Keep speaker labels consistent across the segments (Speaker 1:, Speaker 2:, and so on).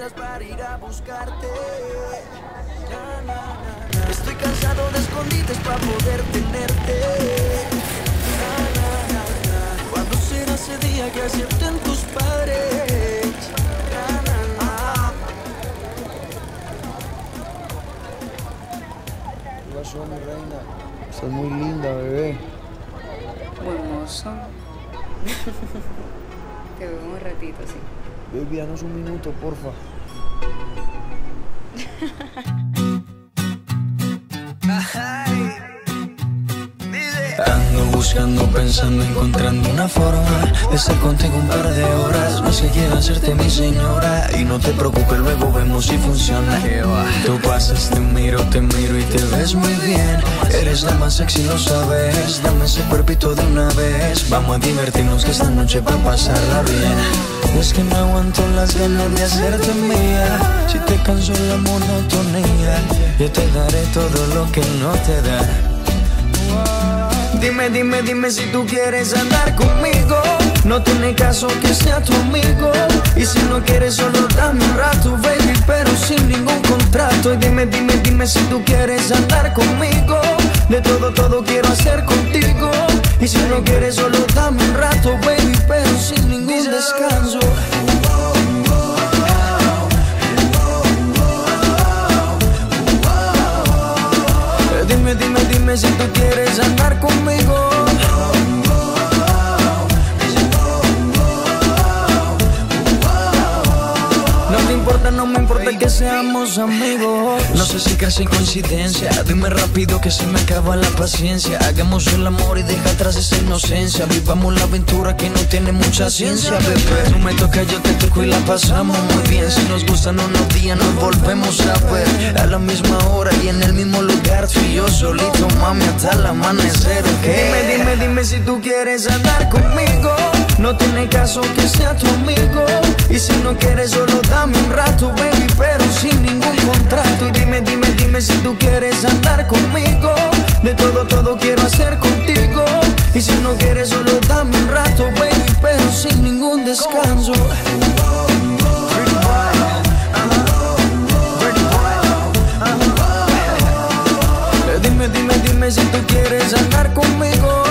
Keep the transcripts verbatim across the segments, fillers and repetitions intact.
Speaker 1: miras para ir a buscarte. Na, na, na, na. Estoy cansado de escondites para poder tenerte. Na, na, na, na. ¿Cuándo será ese día que acepten tus padres? Na, na, na.
Speaker 2: ¿Qué pasó, mi reina? Estás muy linda, bebé.
Speaker 3: Buen mozo. Te veo un ratito, sí.
Speaker 2: Baby, danos un minuto, porfa.
Speaker 1: Ando buscando, pensando, encontrando una forma de estar contigo un par de horas. No sé, quiero hacerte mi señora. Y no te preocupes, luego vemos si funciona. Tú pasas, te miro, te miro y te ves muy bien. Eres la más sexy, lo sabes. Dame ese cuerpito de una vez. Vamos a divertirnos que esta noche va a pasarla bien. Es que no aguanto las ganas de hacerte mía. Si te canso la monotonía, yo te daré todo lo que no te da. Dime, dime, dime si tú quieres andar conmigo. No tiene caso que sea tu amigo. Y si no quieres solo dame un rato, baby, pero sin ningún contrato. Y dime, dime, dime si tú quieres andar conmigo. De todo, todo quiero hacer contigo. Y si no quieres solo dame un rato, baby, pero sin ningún descanso. Dime, dime, dime si tú quieres andar conmigo. No te importa, no me importa que seamos amigos. No sé si casi coincidencia. Dime rápido que se me acaba la paciencia. Hagamos el amor y deja atrás esa inocencia. Vivamos la aventura que no tiene mucha ciencia, bebé. Tú me tocas, yo te toco y la pasamos muy bien. Si nos gustan unos días nos volvemos a ver. A la misma hora y en el mismo lugar. Tú y yo solito, mami, hasta el amanecer, ¿ok? Dime, dime, dime si tú quieres andar conmigo. No tiene caso que sea tu amigo. Y si no quieres solo dame un rato, baby, pero sin ningún contrato. Y dime, dime, dime si tú quieres andar conmigo. De todo, todo quiero hacer contigo. Y si no quieres solo dame un rato, baby, pero sin ningún descanso. Dime, dime, dime si tú quieres andar conmigo.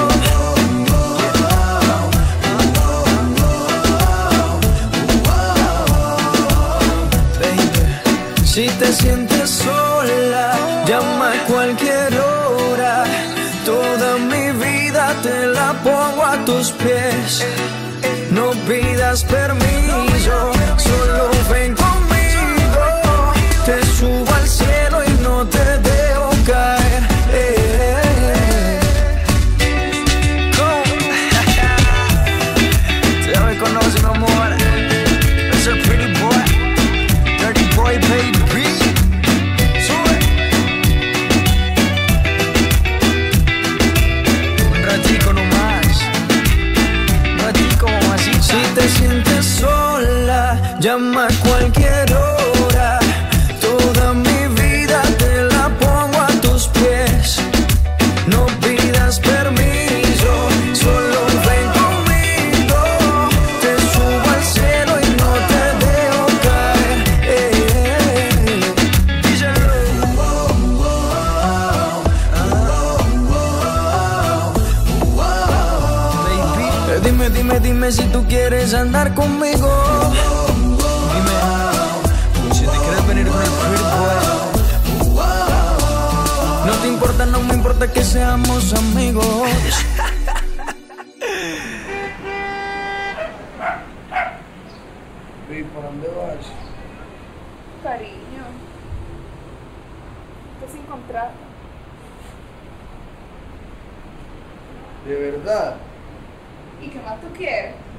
Speaker 1: Si te sientes sola, llama a cualquier hora. Toda mi vida te la pongo a tus pies. No pidas permiso, solo ven conmigo. Te subo al cielo y no te dejo caer. Eh, eh, eh. ¿Cómo? Ya me conoces, mi amor. Es el pretty boy, dirty boy, baby. Si te sientes sola, llama a cualquier hora. Toda mi vida te la pongo a tus pies. No pidas permiso, solo ven conmigo. Te subo al cielo y no te dejo caer. Eh, eh, eh. Díselo. Baby, dime, dime, dime si tú quieres andar conmigo. Dime si te quieres venir con el pretty boy. No te importa, no me importa que seamos amigos.
Speaker 2: Baby, ¿por dónde vas?
Speaker 4: Cariño, estás sin contrato.
Speaker 2: ¿De verdad?
Speaker 4: ¿Y qué más tú quieres?